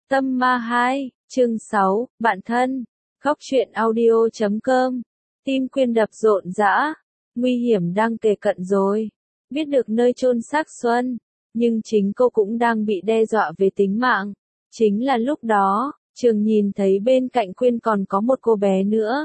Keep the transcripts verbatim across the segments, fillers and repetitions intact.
Tâm Ma hai, chương sáu, bạn thân, góc truyện audio chấm com, tim Quyên đập rộn rã, nguy hiểm đang kề cận rồi, biết được nơi chôn xác Xuân, nhưng chính cô cũng đang bị đe dọa về tính mạng. Chính là lúc đó, Trường nhìn thấy bên cạnh Quyên còn có một cô bé nữa.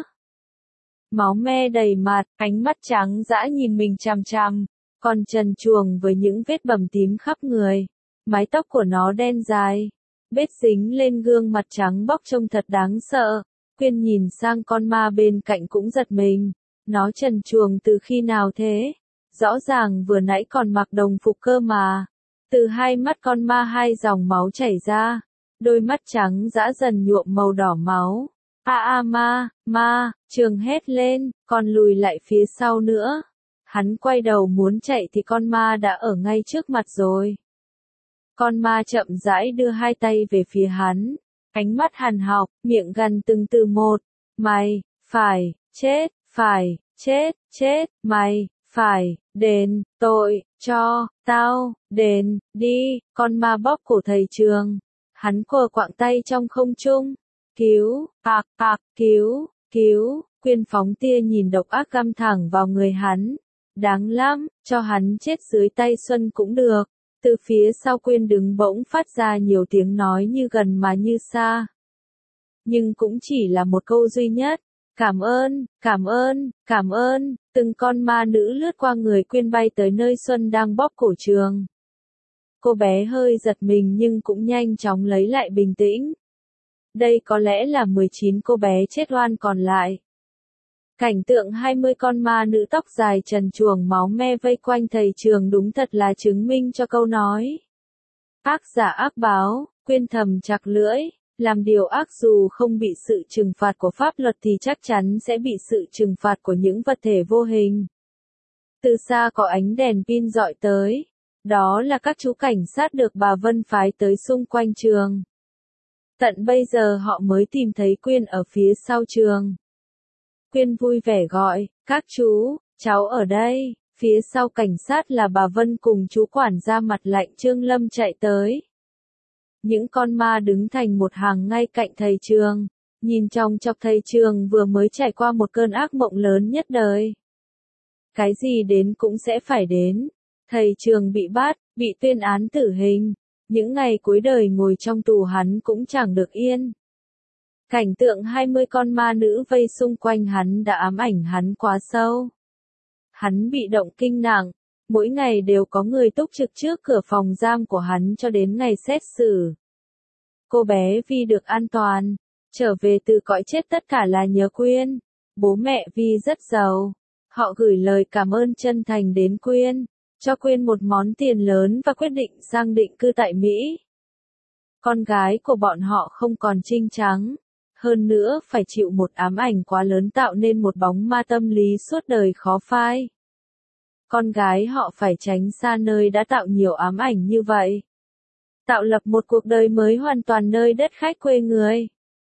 Máu me đầy mặt, ánh mắt trắng dã nhìn mình chằm chằm, còn trần truồng với những vết bầm tím khắp người, mái tóc của nó đen dài, vết dính lên gương mặt trắng bóc trông thật đáng sợ. Quyên nhìn sang con ma bên cạnh cũng giật mình, nó trần truồng từ khi nào thế? Rõ ràng vừa nãy còn mặc đồng phục cơ mà. Từ hai mắt con ma hai dòng máu chảy ra, đôi mắt trắng dã dần nhuộm màu đỏ máu. A a ma, ma, Trường hét lên, còn lùi lại phía sau nữa. Hắn quay đầu muốn chạy thì con ma đã ở ngay trước mặt rồi. Con ma chậm rãi đưa hai tay về phía hắn, ánh mắt hằn học, miệng gằn từng từ một. Mày, phải, chết, phải, chết, chết, mày, phải, đền, tội, cho, tao, đền, đi. Con ma bóp cổ thầy Trường. Hắn quờ quạng tay trong không trung. Cứu, ạc, ạc, cứu, cứu. Quyên phóng tia nhìn độc ác găm thẳng vào người hắn. Đáng lắm, cho hắn chết dưới tay Xuân cũng được. Từ phía sau Quyên đứng bỗng phát ra nhiều tiếng nói như gần mà như xa. Nhưng cũng chỉ là một câu duy nhất. Cảm ơn, cảm ơn, cảm ơn. Từng con ma nữ lướt qua người Quyên bay tới nơi Xuân đang bóp cổ Trường. Cô bé hơi giật mình nhưng cũng nhanh chóng lấy lại bình tĩnh. Đây có lẽ là mười chín cô bé chết oan còn lại. Cảnh tượng hai mươi con ma nữ tóc dài trần truồng máu me vây quanh thầy Trường đúng thật là chứng minh cho câu nói. Ác giả ác báo, Quyên thầm chặt lưỡi, làm điều ác dù không bị sự trừng phạt của pháp luật thì chắc chắn sẽ bị sự trừng phạt của những vật thể vô hình. Từ xa có ánh đèn pin rọi tới, đó là các chú cảnh sát được bà Vân phái tới xung quanh trường. Tận bây giờ họ mới tìm thấy Quyên ở phía sau trường. Quyên vui vẻ gọi, các chú, cháu ở đây. Phía sau cảnh sát là bà Vân cùng chú quản gia mặt lạnh Trương Lâm chạy tới. Những con ma đứng thành một hàng ngay cạnh thầy Trường, nhìn trong chọc thầy Trường vừa mới trải qua một cơn ác mộng lớn nhất đời. Cái gì đến cũng sẽ phải đến. Thầy Trường bị bắt, bị tuyên án tử hình. Những ngày cuối đời ngồi trong tù hắn cũng chẳng được yên. Cảnh tượng hai mươi con ma nữ vây xung quanh hắn đã ám ảnh hắn quá sâu. Hắn bị động kinh nặng, mỗi ngày đều có người túc trực trước cửa phòng giam của hắn cho đến ngày xét xử. Cô bé Vi được an toàn, trở về từ cõi chết tất cả là nhờ Quyên. Bố mẹ Vi rất giàu, họ gửi lời cảm ơn chân thành đến Quyên, cho Quyên một món tiền lớn và quyết định sang định cư tại Mỹ. Con gái của bọn họ không còn trinh trắng. Hơn nữa phải chịu một ám ảnh quá lớn tạo nên một bóng ma tâm lý suốt đời khó phai. Con gái họ phải tránh xa nơi đã tạo nhiều ám ảnh như vậy. Tạo lập một cuộc đời mới hoàn toàn nơi đất khách quê người.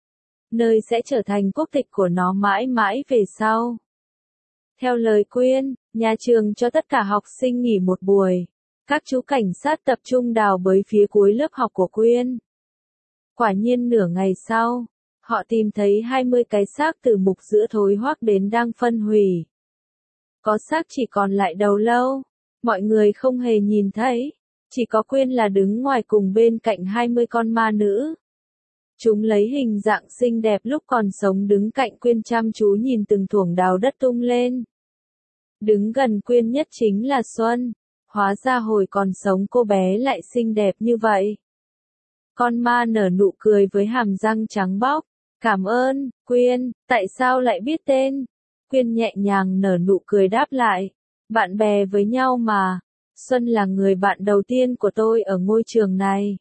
Nơi sẽ trở thành quốc tịch của nó mãi mãi về sau. Theo lời Quyên, nhà trường cho tất cả học sinh nghỉ một buổi. Các chú cảnh sát tập trung đào bới phía cuối lớp học của Quyên. Quả nhiên nửa ngày sau, họ tìm thấy hai mươi cái xác từ mục giữa thối hoác đến đang phân hủy. Có xác chỉ còn lại đầu lâu. Mọi người không hề nhìn thấy. Chỉ có Quyên là đứng ngoài cùng bên cạnh hai mươi con ma nữ. Chúng lấy hình dạng xinh đẹp lúc còn sống đứng cạnh Quyên chăm chú nhìn từng thuổng đào đất tung lên. Đứng gần Quyên nhất chính là Xuân. Hóa ra hồi còn sống cô bé lại xinh đẹp như vậy. Con ma nở nụ cười với hàm răng trắng bóc. Cảm ơn, Quyên, tại sao lại biết tên? Quyên nhẹ nhàng nở nụ cười đáp lại. Bạn bè với nhau mà. Xuân là người bạn đầu tiên của tôi ở ngôi trường này.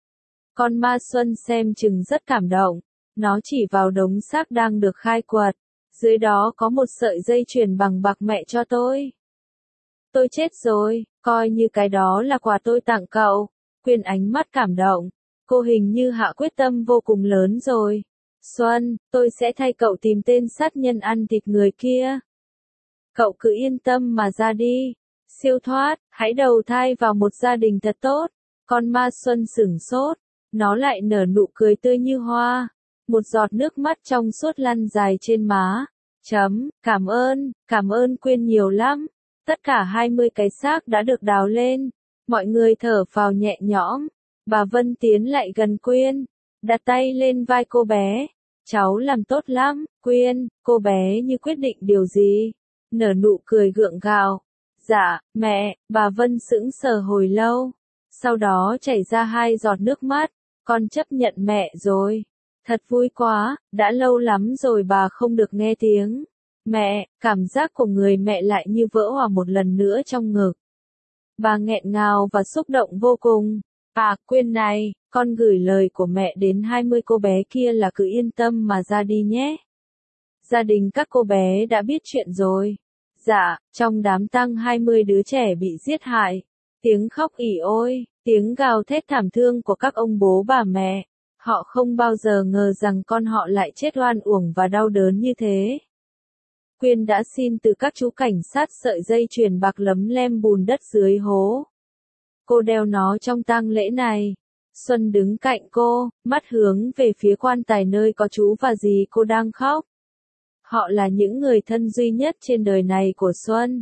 Con ma Xuân xem chừng rất cảm động. Nó chỉ vào đống xác đang được khai quật. Dưới đó có một sợi dây chuyền bằng bạc mẹ cho tôi. Tôi chết rồi, coi như cái đó là quà tôi tặng cậu. Quyên ánh mắt cảm động. Cô hình như hạ quyết tâm vô cùng lớn rồi. Xuân, tôi sẽ thay cậu tìm tên sát nhân ăn thịt người kia. Cậu cứ yên tâm mà ra đi. Siêu thoát, hãy đầu thai vào một gia đình thật tốt. Con ma Xuân sửng sốt. nó lại nở nụ cười tươi như hoa. Một giọt nước mắt trong suốt lăn dài trên má. Chấm, cảm ơn, cảm ơn Quyên nhiều lắm. Tất cả hai mươi cái xác đã được đào lên. Mọi người thở phào nhẹ nhõm. Bà Vân tiến lại gần Quyên, đặt tay lên vai cô bé. Cháu làm tốt lắm, Quyên. Cô bé như quyết định điều gì, nở nụ cười gượng gạo. Dạ, mẹ. Bà Vân sững sờ hồi lâu, sau đó chảy ra hai giọt nước mắt. Con chấp nhận mẹ rồi. Thật vui quá, đã lâu lắm rồi bà không được nghe tiếng mẹ. Cảm giác của người mẹ lại như vỡ hòa một lần nữa trong ngực. Bà nghẹn ngào và xúc động vô cùng. À, Quyên này, con gửi lời của mẹ đến hai mươi cô bé kia là cứ yên tâm mà ra đi nhé. Gia đình các cô bé đã biết chuyện rồi. Dạ, trong đám tang hai mươi đứa trẻ bị giết hại. Tiếng khóc ỉ ôi, tiếng gào thét thảm thương của các ông bố bà mẹ. Họ không bao giờ ngờ rằng con họ lại chết oan uổng và đau đớn như thế. Quyên đã xin từ các chú cảnh sát sợi dây chuyền bạc lấm lem bùn đất dưới hố. Cô đeo nó trong tang lễ này. Xuân đứng cạnh cô, mắt hướng về phía quan tài nơi có chú và dì cô đang khóc. Họ là những người thân duy nhất trên đời này của Xuân.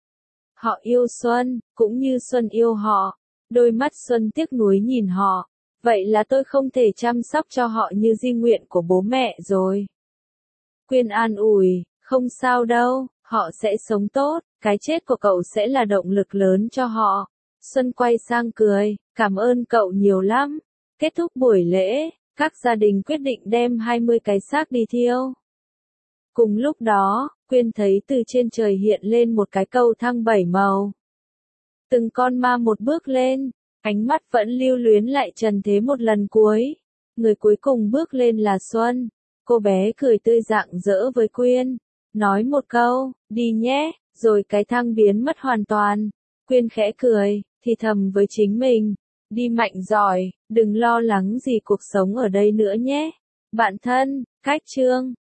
Họ yêu Xuân, cũng như Xuân yêu họ. Đôi mắt Xuân tiếc nuối nhìn họ. Vậy là tôi không thể chăm sóc cho họ như di nguyện của bố mẹ rồi. Quyên an ủi, không sao đâu, họ sẽ sống tốt, cái chết của cậu sẽ là động lực lớn cho họ. Xuân quay sang cười, cảm ơn cậu nhiều lắm. Kết thúc buổi lễ, các gia đình quyết định đem hai mươi cái xác đi thiêu. Cùng lúc đó, Quyên thấy từ trên trời hiện lên một cái cầu thang bảy màu. Từng con ma một bước lên, ánh mắt vẫn lưu luyến lại trần thế một lần cuối. Người cuối cùng bước lên là Xuân. Cô bé cười tươi rạng rỡ với Quyên, nói một câu, đi nhé, rồi cái thang biến mất hoàn toàn. Quyên khẽ cười, thì thầm với chính mình, đi mạnh giỏi, đừng lo lắng gì cuộc sống ở đây nữa nhé. Bạn thân, cách chương